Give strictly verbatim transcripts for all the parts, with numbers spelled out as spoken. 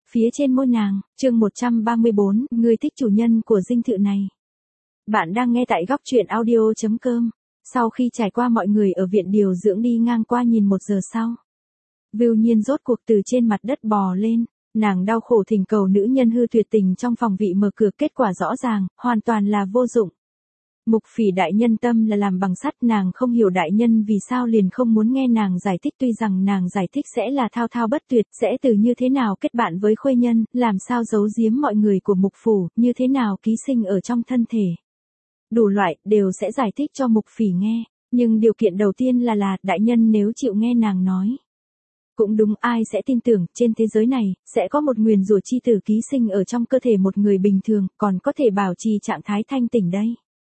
phía trên môi nàng, chương một trăm ba mươi bốn, người thích chủ nhân của dinh thự này. Bạn đang nghe tại góc truyện audio chấm com. Sau khi trải qua mọi người ở viện điều dưỡng đi ngang qua nhìn một giờ sau, Vưu Nhiên rốt cuộc từ trên mặt đất bò lên, nàng đau khổ thỉnh cầu nữ nhân hư tuyệt tình trong phòng vị mở cửa, kết quả rõ ràng, hoàn toàn là vô dụng. Mục Phỉ đại nhân tâm là làm bằng sắt, nàng không hiểu đại nhân vì sao liền không muốn nghe nàng giải thích, tuy rằng nàng giải thích sẽ là thao thao bất tuyệt, sẽ từ như thế nào kết bạn với Khuê Nhân, làm sao giấu giếm mọi người của Mục Phủ, như thế nào ký sinh ở trong thân thể. Đủ loại, đều sẽ giải thích cho Mục Phỉ nghe, nhưng điều kiện đầu tiên là là, đại nhân nếu chịu nghe nàng nói. Cũng đúng, ai sẽ tin tưởng, trên thế giới này, sẽ có một nguyền rủa chi tử ký sinh ở trong cơ thể một người bình thường, còn có thể bảo trì trạng thái thanh tỉnh đây.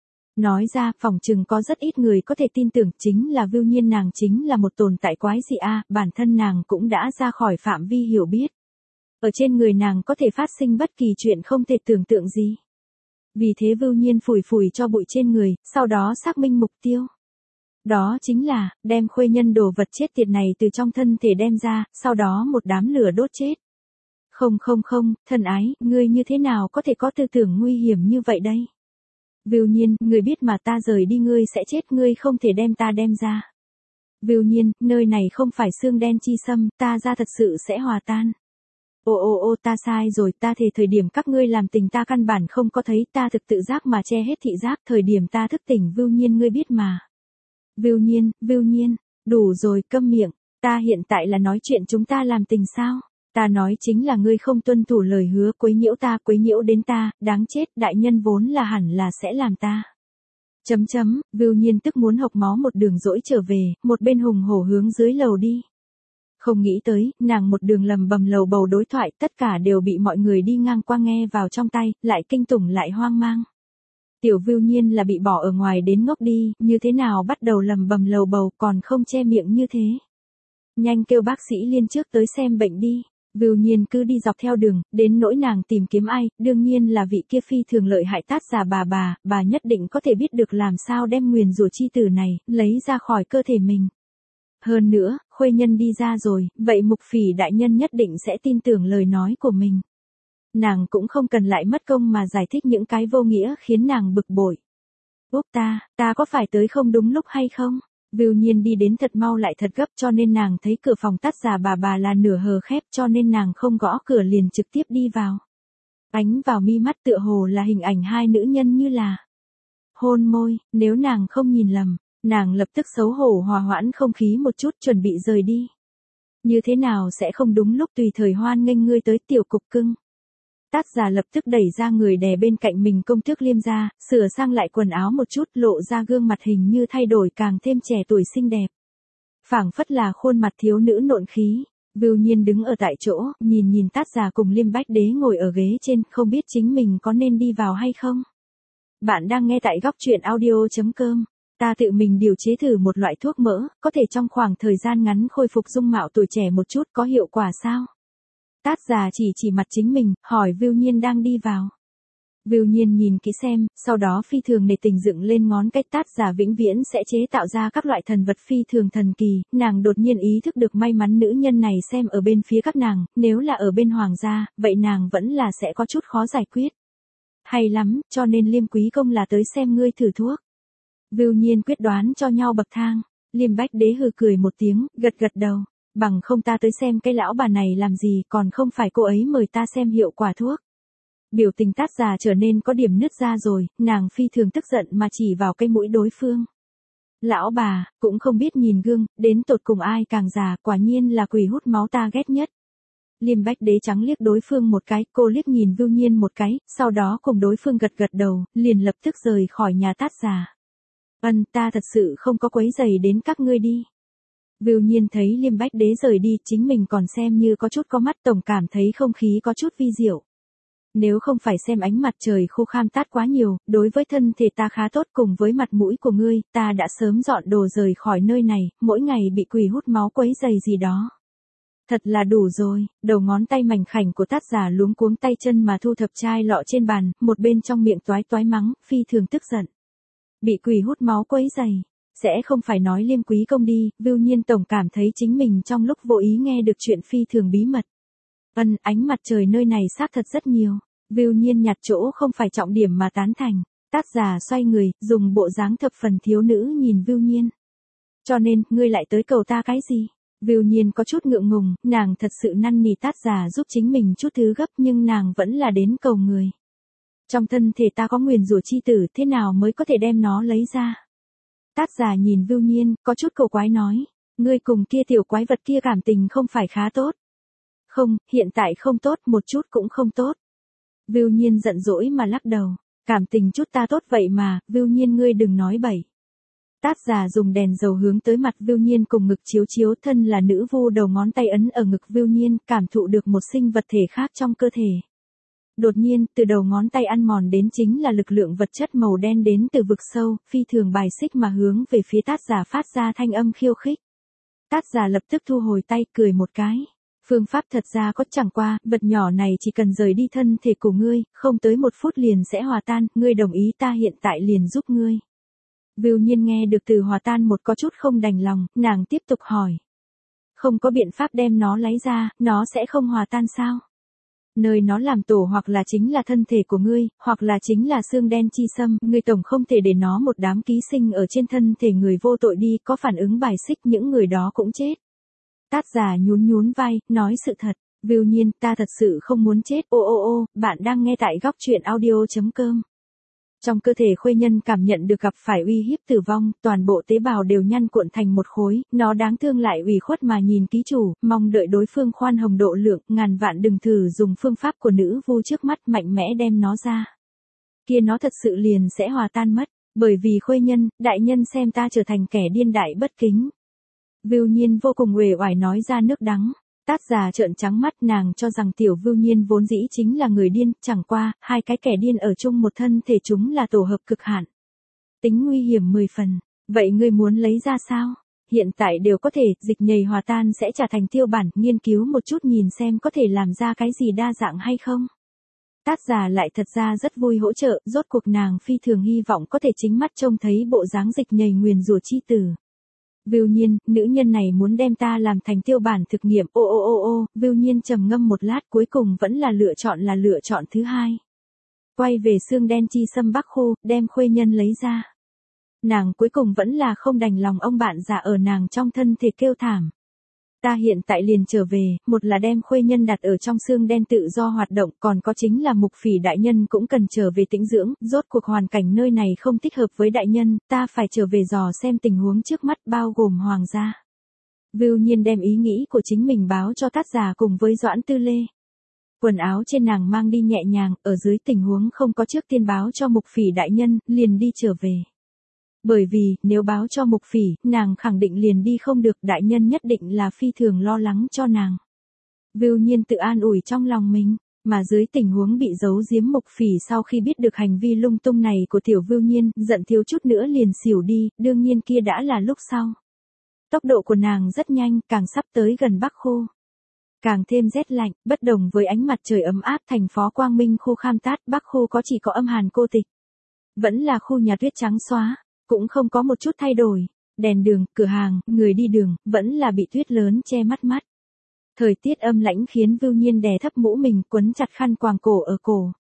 Nói ra, phỏng chừng có rất ít người có thể tin tưởng, chính là Vưu Nhiên nàng chính là một tồn tại quái dị a, bản thân nàng cũng đã ra khỏi phạm vi hiểu biết. Ở trên người nàng có thể phát sinh bất kỳ chuyện không thể tưởng tượng gì. Vì thế Vưu Nhiên phủi phủi cho bụi trên người, sau đó xác minh mục tiêu. Đó chính là, đem Khuê Nhân đồ vật chết tiệt này từ trong thân thể đem ra, sau đó một đám lửa đốt chết. Không không không, thân ái, ngươi như thế nào có thể có tư tưởng nguy hiểm như vậy đây? Vưu Nhiên, ngươi biết mà ta rời đi ngươi sẽ chết, ngươi không thể đem ta đem ra. Vưu Nhiên, nơi này không phải xương đen chi sâm, ta ra thật sự sẽ hòa tan. Ô ô ô ta sai rồi, ta thề thời điểm các ngươi làm tình ta căn bản không có thấy, ta thực tự giác mà che hết thị giác, thời điểm ta thức tỉnh Vưu Nhiên ngươi biết mà. Vưu Nhiên, Vưu Nhiên, đủ rồi, câm miệng, ta hiện tại là nói chuyện chúng ta làm tình sao? Ta nói chính là ngươi không tuân thủ lời hứa, quấy nhiễu ta, quấy nhiễu đến ta, đáng chết, đại nhân vốn là hẳn là sẽ làm ta. Chấm chấm, Vưu Nhiên tức muốn hộc máu một đường dỗi trở về, một bên hùng hổ hướng dưới lầu đi. Không nghĩ tới, nàng một đường lầm bầm lầu bầu đối thoại, tất cả đều bị mọi người đi ngang qua nghe vào trong tay, lại kinh tủng lại hoang mang. Tiểu Vưu Nhiên là bị bỏ ở ngoài đến ngốc đi, như thế nào bắt đầu lầm bầm lầu bầu còn không che miệng như thế. Nhanh kêu bác sĩ Liên trước tới xem bệnh đi. Vưu Nhiên cứ đi dọc theo đường, đến nỗi nàng tìm kiếm ai, đương nhiên là vị kia phi thường lợi hại Tát già bà bà, bà nhất định có thể biết được làm sao đem nguyền rủa chi tử này, lấy ra khỏi cơ thể mình. Hơn nữa, Khuê Nhân đi ra rồi, vậy Mục Phỉ đại nhân nhất định sẽ tin tưởng lời nói của mình. Nàng cũng không cần lại mất công mà giải thích những cái vô nghĩa khiến nàng bực bội. Úp ta, ta có phải tới không đúng lúc hay không? Vưu Nhiên đi đến thật mau lại thật gấp, cho nên nàng thấy cửa phòng Tát già bà bà là nửa hờ khép, cho nên nàng không gõ cửa liền trực tiếp đi vào. Ánh vào mi mắt tựa hồ là hình ảnh hai nữ nhân như là hôn môi, nếu nàng không nhìn lầm, nàng lập tức xấu hổ hòa hoãn không khí một chút chuẩn bị rời đi. Như thế nào sẽ không đúng lúc tùy thời hoan nghênh ngươi tới tiểu cục cưng. Tát già lập tức đẩy ra người đè bên cạnh mình công tước Liêm ra, sửa sang lại quần áo một chút, lộ ra gương mặt hình như thay đổi càng thêm trẻ tuổi xinh đẹp. Phảng phất là khuôn mặt thiếu nữ nộn khí. Vưu Nhiên đứng ở tại chỗ, nhìn nhìn Tát già cùng Liêm Bách Đế ngồi ở ghế trên, không biết chính mình có nên đi vào hay không. Bạn đang nghe tại góc truyện audio chấm com. Ta tự mình điều chế thử một loại thuốc mỡ, có thể trong khoảng thời gian ngắn khôi phục dung mạo tuổi trẻ một chút, có hiệu quả sao? Tát già chỉ chỉ mặt chính mình, hỏi Vưu Nhiên đang đi vào. Vưu Nhiên nhìn kỹ xem, sau đó phi thường nể tình dựng lên ngón cái. Tát già vĩnh viễn sẽ chế tạo ra các loại thần vật phi thường thần kỳ, nàng đột nhiên ý thức được may mắn nữ nhân này xem ở bên phía các nàng, nếu là ở bên hoàng gia, vậy nàng vẫn là sẽ có chút khó giải quyết. Hay lắm, cho nên Liêm quý công là tới xem ngươi thử thuốc. Vưu Nhiên quyết đoán cho nhau bậc thang, Liêm Bách Đế hừ cười một tiếng, gật gật đầu. Bằng không ta tới xem cái lão bà này làm gì, còn không phải cô ấy mời ta xem hiệu quả thuốc. Biểu tình Tát già trở nên có điểm nứt ra rồi, nàng phi thường tức giận mà chỉ vào cái mũi đối phương. Lão bà, cũng không biết nhìn gương, đến tột cùng ai càng già, quả nhiên là quỷ hút máu ta ghét nhất. Liêm Bách Đế trắng liếc đối phương một cái, cô liếc nhìn Vưu Nhiên một cái, sau đó cùng đối phương gật gật đầu, liền lập tức rời khỏi nhà Tát già. Ân, ta thật sự không có quấy rầy đến các ngươi đi. Vưu Nhiên thấy Liêm Bách Đế rời đi, chính mình còn xem như có chút có mắt, tổng cảm thấy không khí có chút vi diệu. Nếu không phải xem ánh mặt trời khô kham tát quá nhiều, đối với thân thể ta khá tốt, cùng với mặt mũi của ngươi, ta đã sớm dọn đồ rời khỏi nơi này, mỗi ngày bị quỷ hút máu quấy rầy gì đó. Thật là đủ rồi, đầu ngón tay mảnh khảnh của Tát già luống cuống tay chân mà thu thập chai lọ trên bàn, một bên trong miệng toái toái mắng, phi thường tức giận. Bị quỷ hút máu quấy rầy. Sẽ không phải nói Liêm quý công đi, Vưu Nhiên tổng cảm thấy chính mình trong lúc vô ý nghe được chuyện phi thường bí mật. Ân, ánh mặt trời nơi này xác thật rất nhiều. Vưu Nhiên nhặt chỗ không phải trọng điểm mà tán thành. Tác giả xoay người, dùng bộ dáng thập phần thiếu nữ nhìn Vưu Nhiên. Cho nên, ngươi lại tới cầu ta cái gì? Vưu Nhiên có chút ngượng ngùng, nàng thật sự năn nỉ tác giả giúp chính mình chút thứ gấp nhưng nàng vẫn là đến cầu người. Trong thân thể ta có nguyền rủa chi tử, thế nào mới có thể đem nó lấy ra? Tác giả nhìn Vưu Nhiên, có chút cầu quái nói. Ngươi cùng kia tiểu quái vật kia cảm tình không phải khá tốt. Không, hiện tại không tốt, một chút cũng không tốt. Vưu Nhiên giận dỗi mà lắc đầu. Cảm tình chút ta tốt vậy mà, Vưu Nhiên ngươi đừng nói bậy. Tác giả dùng đèn dầu hướng tới mặt Vưu Nhiên cùng ngực chiếu chiếu, thân là nữ vu đầu ngón tay ấn ở ngực Vưu Nhiên, cảm thụ được một sinh vật thể khác trong cơ thể. Đột nhiên, từ đầu ngón tay ăn mòn đến chính là lực lượng vật chất màu đen đến từ vực sâu, phi thường bài xích mà hướng về phía tác giả phát ra thanh âm khiêu khích. Tác giả lập tức thu hồi tay, cười một cái. Phương pháp thật ra có, chẳng qua, vật nhỏ này chỉ cần rời đi thân thể của ngươi, không tới một phút liền sẽ hòa tan, ngươi đồng ý ta hiện tại liền giúp ngươi. Vưu Nhiên nghe được từ hòa tan một có chút không đành lòng, nàng tiếp tục hỏi. Không có biện pháp đem nó lấy ra, nó sẽ không hòa tan sao? Nơi nó làm tổ hoặc là chính là thân thể của ngươi, hoặc là chính là xương đen chi xâm, ngươi tổng không thể để nó một đám ký sinh ở trên thân thể người vô tội đi, có phản ứng bài xích những người đó cũng chết. Tác giả nhún nhún vai, nói sự thật. Vưu Nhiên, ta thật sự không muốn chết. Ô ô ô, bạn đang nghe tại góc truyện audio.com. Trong cơ thể Khuê Nhân cảm nhận được gặp phải uy hiếp tử vong, toàn bộ tế bào đều nhăn cuộn thành một khối, nó đáng thương lại ủy khuất mà nhìn ký chủ, mong đợi đối phương khoan hồng độ lượng, ngàn vạn đừng thử dùng phương pháp của nữ vu trước mắt mạnh mẽ đem nó ra. Kia nó thật sự liền sẽ hòa tan mất, bởi vì Khuê Nhân, đại nhân xem ta trở thành kẻ điên đại bất kính. Vưu Nhiên vô cùng uể oải nói ra nước đắng. Tác giả trợn trắng mắt, nàng cho rằng tiểu Vưu Nhiên vốn dĩ chính là người điên, chẳng qua, hai cái kẻ điên ở chung một thân thể chúng là tổ hợp cực hạn. Tính nguy hiểm mười phần, vậy ngươi muốn lấy ra sao? Hiện tại đều có thể, dịch nhầy hòa tan sẽ trả thành tiêu bản, nghiên cứu một chút nhìn xem có thể làm ra cái gì đa dạng hay không. Tác giả lại thật ra rất vui hỗ trợ, rốt cuộc nàng phi thường hy vọng có thể chính mắt trông thấy bộ dáng dịch nhầy nguyền rủa chi tử. Vưu Nhiên, nữ nhân này muốn đem ta làm thành tiêu bản thực nghiệm. Ô ô ô ô, Vưu Nhiên trầm ngâm một lát, cuối cùng vẫn là lựa chọn là lựa chọn thứ hai. Quay về xương đen chi xâm Bắc Khu, đem Khuê Nhân lấy ra. Nàng cuối cùng vẫn là không đành lòng ông bạn già ở nàng trong thân thể kêu thảm. Ta hiện tại liền trở về, một là đem Khuê Nhân đặt ở trong xương đen tự do hoạt động, còn có chính là Mục Phỉ đại nhân cũng cần trở về tĩnh dưỡng, rốt cuộc hoàn cảnh nơi này không thích hợp với đại nhân, ta phải trở về dò xem tình huống trước mắt bao gồm hoàng gia. Vưu Nhiên đem ý nghĩ của chính mình báo cho tác giả cùng với Doãn Tư Lê. Quần áo trên nàng mang đi nhẹ nhàng, ở dưới tình huống không có trước tiên báo cho Mục Phỉ đại nhân, liền đi trở về. Bởi vì, nếu báo cho Mục Phỉ, nàng khẳng định liền đi không được, đại nhân nhất định là phi thường lo lắng cho nàng. Vưu Nhiên tự an ủi trong lòng mình, mà dưới tình huống bị giấu giếm Mục Phỉ sau khi biết được hành vi lung tung này của tiểu Vưu Nhiên, giận thiếu chút nữa liền xỉu đi, đương nhiên kia đã là lúc sau. Tốc độ của nàng rất nhanh, càng sắp tới gần Bắc Khu. Càng thêm rét lạnh, bất đồng với ánh mặt trời ấm áp thành phố Quang Minh khu Kham Tát, Bắc Khu có chỉ có âm hàn cô tịch. Vẫn là khu nhà tuyết trắng xóa. Cũng không có một chút thay đổi, đèn đường, cửa hàng, người đi đường, vẫn là bị tuyết lớn che mắt mắt. Thời tiết âm lãnh khiến Vưu Nhiên đè thấp mũ mình, quấn chặt khăn quàng cổ ở cổ.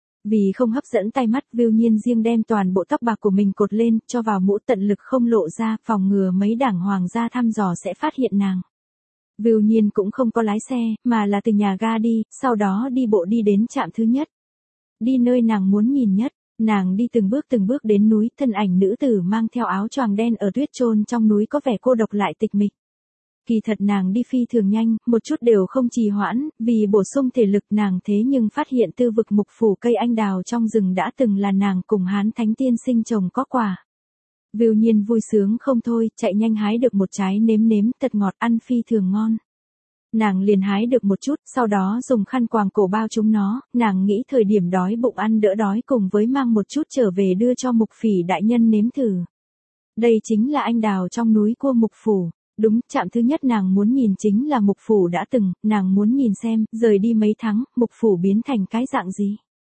Vì không hấp dẫn tay mắt, Vưu Nhiên riêng đem toàn bộ tóc bạc của mình cột lên, cho vào mũ tận lực không lộ ra, phòng ngừa mấy đảng hoàng gia thăm dò sẽ phát hiện nàng. Vưu Nhiên cũng không có lái xe, mà là từ nhà ga đi, sau đó đi bộ đi đến trạm thứ nhất. Đi nơi nàng muốn nhìn nhất. Nàng đi từng bước từng bước đến núi, thân ảnh nữ tử mang theo áo choàng đen ở tuyết chôn trong núi có vẻ cô độc lại tịch mịch. Kỳ thật nàng đi phi thường nhanh, một chút đều không trì hoãn, vì bổ sung thể lực nàng thế nhưng phát hiện tư vực Mục Phủ cây anh đào trong rừng đã từng là nàng cùng Hán Thánh Tiên sinh trồng có quả. Vưu Nhiên vui sướng không thôi, chạy nhanh hái được một trái nếm nếm, thật ngọt, ăn phi thường ngon. Nàng liền hái được một chút, sau đó dùng khăn quàng cổ bao chúng nó, nàng nghĩ thời điểm đói bụng ăn đỡ đói cùng với mang một chút trở về đưa cho Mục Phỉ đại nhân nếm thử. Đây chính là anh đào trong núi của Mục Phủ. Đúng, trạm thứ nhất nàng muốn nhìn chính là Mục Phủ đã từng, nàng muốn nhìn xem, rời đi mấy tháng, Mục Phủ biến thành cái dạng gì.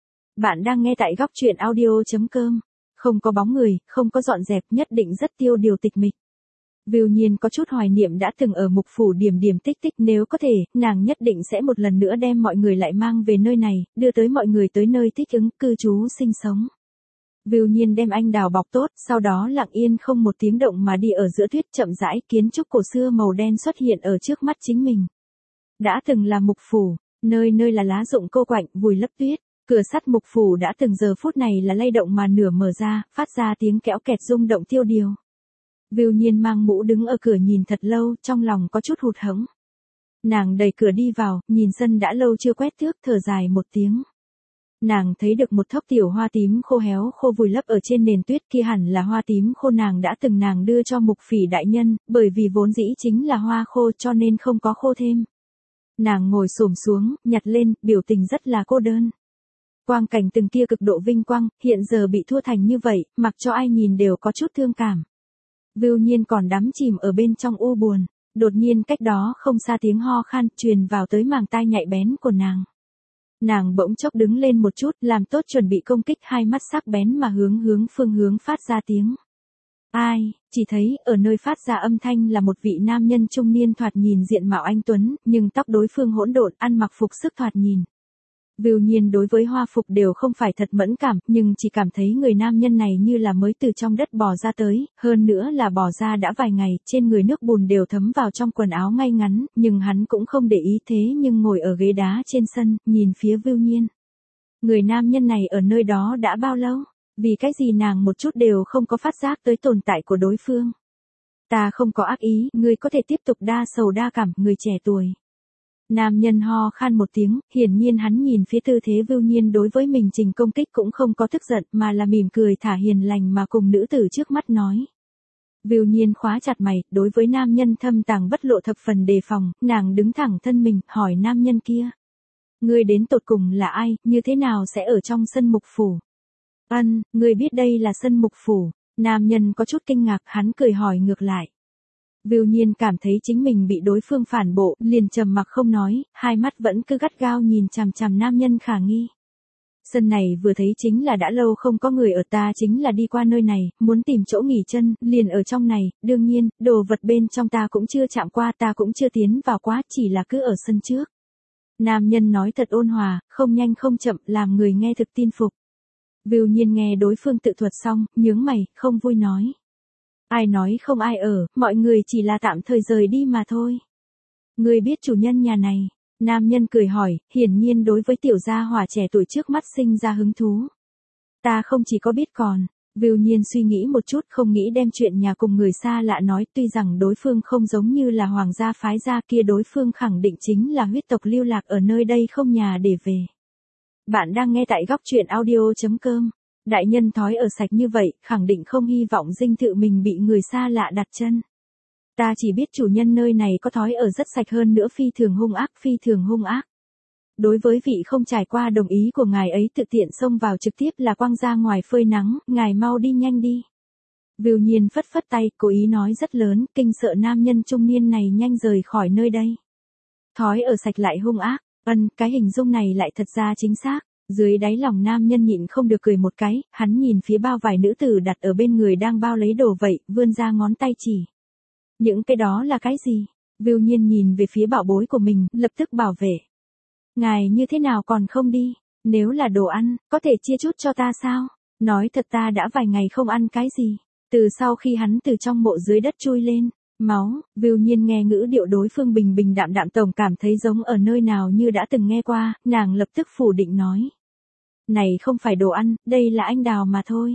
Bạn đang nghe tại góc truyện audio.com. Không có bóng người, không có dọn dẹp, nhất định rất tiêu điều tịch mịch. Vưu Nhiên có chút hoài niệm đã từng ở mục phủ điểm điểm tích tích, nếu có thể, nàng nhất định sẽ một lần nữa đem mọi người lại mang về nơi này, đưa tới mọi người tới nơi thích ứng, cư trú sinh sống. Vưu Nhiên đem anh đào bọc tốt, sau đó lặng yên không một tiếng động mà đi ở giữa tuyết, chậm rãi, kiến trúc cổ xưa màu đen xuất hiện ở trước mắt chính mình. Đã từng là mục phủ, nơi nơi là lá rụng cô quạnh, vùi lấp tuyết. Cửa sắt mục phủ đã từng giờ phút này là lay động mà nửa mở ra, phát ra tiếng kéo kẹt rung động tiêu điều. Vưu Nhiên mang mũ đứng ở cửa nhìn thật lâu, trong lòng có chút hụt hẫng. Nàng đẩy cửa đi vào, nhìn sân đã lâu chưa quét tước, thở dài một tiếng. Nàng thấy được một thốc tiểu hoa tím khô héo khô vùi lấp ở trên nền tuyết, kia hẳn là hoa tím khô nàng đã từng nàng đưa cho mục phỉ đại nhân, bởi vì vốn dĩ chính là hoa khô cho nên không có khô thêm. Nàng ngồi xổm xuống, nhặt lên, biểu tình rất là cô đơn. Quang cảnh từng kia cực độ vinh quang, hiện giờ bị thua thành như vậy, mặc cho ai nhìn đều có chút thương cảm. Vưu Nhiên còn đắm chìm ở bên trong u buồn, đột nhiên cách đó không xa tiếng ho khan truyền vào tới màng tai nhạy bén của nàng. Nàng bỗng chốc đứng lên một chút, làm tốt chuẩn bị công kích, hai mắt sắc bén mà hướng hướng phương hướng phát ra tiếng. Ai, chỉ thấy, ở nơi phát ra âm thanh là một vị nam nhân trung niên thoạt nhìn diện mạo anh tuấn, nhưng tóc đối phương hỗn độn, ăn mặc phục sức thoạt nhìn. Vưu Nhiên đối với hoa phục đều không phải thật mẫn cảm, nhưng chỉ cảm thấy người nam nhân này như là mới từ trong đất bò ra tới, hơn nữa là bò ra đã vài ngày, trên người nước bùn đều thấm vào trong quần áo ngay ngắn, nhưng hắn cũng không để ý thế nhưng ngồi ở ghế đá trên sân, nhìn phía Vưu Nhiên. Người nam nhân này ở nơi đó đã bao lâu? Vì cái gì nàng một chút đều không có phát giác tới tồn tại của đối phương? Ta không có ác ý, ngươi có thể tiếp tục đa sầu đa cảm, người trẻ tuổi. Nam nhân ho khan một tiếng, hiển nhiên hắn nhìn phía tư thế Vưu Nhiên đối với mình trình công kích cũng không có tức giận mà là mỉm cười thả hiền lành mà cùng nữ tử trước mắt nói. Vưu Nhiên khóa chặt mày, đối với nam nhân thâm tàng bất lộ thập phần đề phòng, nàng đứng thẳng thân mình, hỏi nam nhân kia. Ngươi đến tột cùng là ai, như thế nào sẽ ở trong sân mục phủ? Ân, ngươi biết đây là sân mục phủ. Nam nhân có chút kinh ngạc, hắn cười hỏi ngược lại. Vưu Nhiên cảm thấy chính mình bị đối phương phản bộ, liền trầm mặc không nói, hai mắt vẫn cứ gắt gao nhìn chằm chằm nam nhân khả nghi. Sân này vừa thấy chính là đã lâu không có người ở, ta chính là đi qua nơi này, muốn tìm chỗ nghỉ chân, liền ở trong này, đương nhiên, đồ vật bên trong ta cũng chưa chạm qua, ta cũng chưa tiến vào quá, chỉ là cứ ở sân trước. Nam nhân nói thật ôn hòa, không nhanh không chậm, làm người nghe thực tin phục. Vưu Nhiên nghe đối phương tự thuật xong, nhướng mày, không vui nói. Ai nói không ai ở, mọi người chỉ là tạm thời rời đi mà thôi. Ngươi biết chủ nhân nhà này? Nam nhân cười hỏi, hiển nhiên đối với tiểu gia hỏa trẻ tuổi trước mắt sinh ra hứng thú. Ta không chỉ có biết còn. Vưu Nhiên suy nghĩ một chút, không nghĩ đem chuyện nhà cùng người xa lạ nói, tuy rằng đối phương không giống như là hoàng gia phái gia kia, đối phương khẳng định chính là huyết tộc lưu lạc ở nơi đây không nhà để về. Bạn đang nghe tại góc truyện audio chấm com. Đại nhân thói ở sạch như vậy, khẳng định không hy vọng dinh thự mình bị người xa lạ đặt chân. Ta chỉ biết chủ nhân nơi này có thói ở rất sạch, hơn nữa phi thường hung ác, phi thường hung ác. Đối với vị không trải qua đồng ý của ngài ấy tự tiện xông vào trực tiếp là quăng ra ngoài phơi nắng, ngài mau đi nhanh đi. Vưu Nhiên phất phất tay, cố ý nói rất lớn, kinh sợ nam nhân trung niên này nhanh rời khỏi nơi đây. Thói ở sạch lại hung ác, ân, cái hình dung này lại thật ra chính xác. Dưới đáy lòng nam nhân nhịn không được cười một cái, hắn nhìn phía bao vải nữ tử đặt ở bên người đang bao lấy đồ vậy, vươn ra ngón tay chỉ. Những cái đó là cái gì? Vưu Nhiên nhìn về phía bảo bối của mình, lập tức bảo vệ. Ngài như thế nào còn không đi? Nếu là đồ ăn, có thể chia chút cho ta sao? Nói thật ta đã vài ngày không ăn cái gì. Từ sau khi hắn từ trong mộ dưới đất chui lên, máu, Vưu Nhiên nghe ngữ điệu đối phương bình bình đạm đạm, tổng cảm thấy giống ở nơi nào như đã từng nghe qua, nàng lập tức phủ định nói. Này không phải đồ ăn, đây là anh đào mà thôi.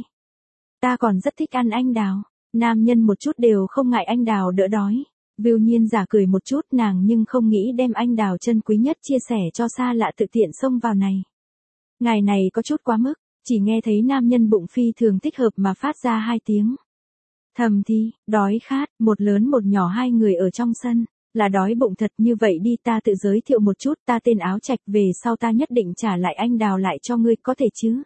Ta còn rất thích ăn anh đào. Nam nhân một chút đều không ngại anh đào đỡ đói. Vưu Nhiên giả cười một chút, nàng nhưng không nghĩ đem anh đào chân quý nhất chia sẻ cho xa lạ tự tiện xông vào này. Ngài này có chút quá mức, chỉ nghe thấy nam nhân bụng phi thường thích hợp mà phát ra hai tiếng. Thầm thì, đói khát, một lớn một nhỏ hai người ở trong sân. Là đói bụng thật, như vậy đi ta tự giới thiệu một chút, ta tên Áo Trạch, về sau ta nhất định trả lại anh đào lại cho ngươi, có thể chứ?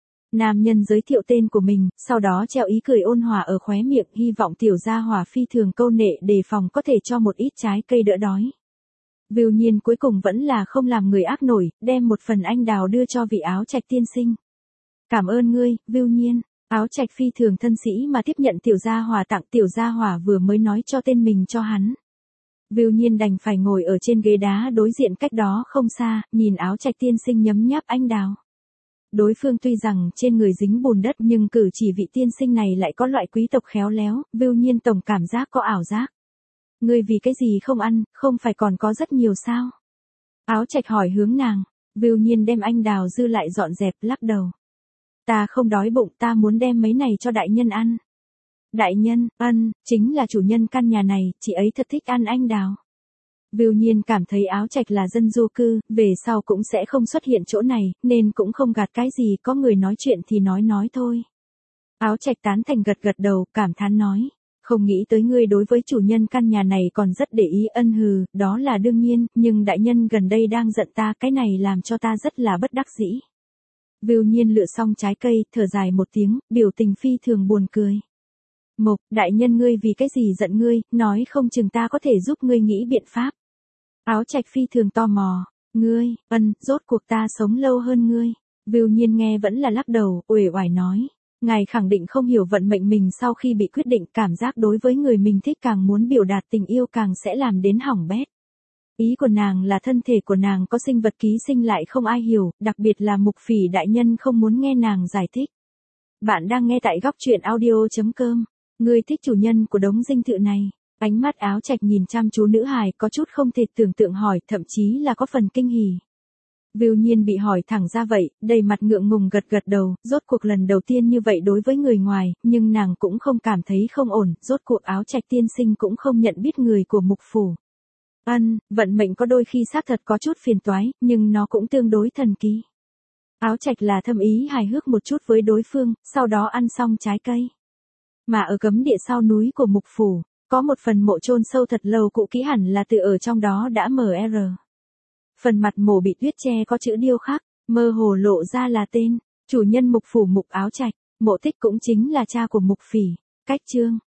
Nam nhân giới thiệu tên của mình, sau đó treo ý cười ôn hòa ở khóe miệng, hy vọng tiểu gia hỏa phi thường câu nệ đề phòng có thể cho một ít trái cây đỡ đói. Vưu Nhiên cuối cùng vẫn là không làm người ác nổi, đem một phần anh đào đưa cho vị Áo Trạch tiên sinh. Cảm ơn ngươi, Vưu Nhiên. Áo Trạch phi thường thân sĩ mà tiếp nhận Tiểu Gia Hỏa tặng. Tiểu Gia Hỏa vừa mới nói cho tên mình cho hắn. Viu Nhiên đành phải ngồi ở trên ghế đá đối diện cách đó không xa, nhìn Áo Trạch tiên sinh nhấm nháp anh đào. Đối phương tuy rằng trên người dính bùn đất nhưng cử chỉ vị tiên sinh này lại có loại quý tộc khéo léo, Viu Nhiên tổng cảm giác có ảo giác. Ngươi vì cái gì không ăn, không phải còn có rất nhiều sao? Áo Trạch hỏi hướng nàng, Viu Nhiên đem anh đào dư lại dọn dẹp, lắc đầu. Ta không đói bụng, ta muốn đem mấy này cho đại nhân ăn. Đại nhân, ân, chính là chủ nhân căn nhà này, chị ấy thật thích ăn anh đào. Viu Nhiên cảm thấy Áo Trạch là dân du cư, về sau cũng sẽ không xuất hiện chỗ này, nên cũng không gạt cái gì, có người nói chuyện thì nói nói thôi. Áo Trạch tán thành gật gật đầu, cảm thán nói, không nghĩ tới ngươi đối với chủ nhân căn nhà này còn rất để ý. Ân hừ, đó là đương nhiên, nhưng đại nhân gần đây đang giận ta, cái này làm cho ta rất là bất đắc dĩ. Viu Nhiên lựa xong trái cây, thở dài một tiếng, biểu tình phi thường buồn cười. Mộc, đại nhân ngươi vì cái gì giận ngươi, nói không chừng ta có thể giúp ngươi nghĩ biện pháp. Áo Trạch phi thường tò mò, ngươi, ân, rốt cuộc ta sống lâu hơn ngươi. Viu Nhiên nghe vẫn là lắc đầu, uể oải nói, ngài khẳng định không hiểu vận mệnh mình sau khi bị quyết định, cảm giác đối với người mình thích càng muốn biểu đạt tình yêu càng sẽ làm đến hỏng bét. Ý của nàng là thân thể của nàng có sinh vật ký sinh lại không ai hiểu, đặc biệt là Mục Phỉ đại nhân không muốn nghe nàng giải thích. Bạn đang nghe tại góc truyện audio chấm com. Ngươi thích chủ nhân của đống dinh thự này. Ánh mắt Áo Trạch nhìn chăm chú nữ hài, có chút không thể tưởng tượng hỏi, thậm chí là có phần kinh hỉ. Viu Nhiên bị hỏi thẳng ra vậy, đầy mặt ngượng ngùng gật gật đầu, rốt cuộc lần đầu tiên như vậy đối với người ngoài, nhưng nàng cũng không cảm thấy không ổn, rốt cuộc Áo Trạch tiên sinh cũng không nhận biết người của Mục phủ. Ân, vận mệnh có đôi khi xác thật có chút phiền toái, nhưng nó cũng tương đối thần kỳ. Áo Trạch là thâm ý hài hước một chút với đối phương, sau đó ăn xong trái cây. Mà ở cấm địa sau núi của Mục phủ, có một phần mộ chôn sâu thật lâu cũ kỹ, hẳn là từ ở trong đó đã mờ R. Phần mặt mộ bị tuyết che có chữ điêu khắc, mơ hồ lộ ra là tên, chủ nhân Mục phủ Mục Áo Trạch, mộ tích cũng chính là cha của Mục Phỉ. Cách chương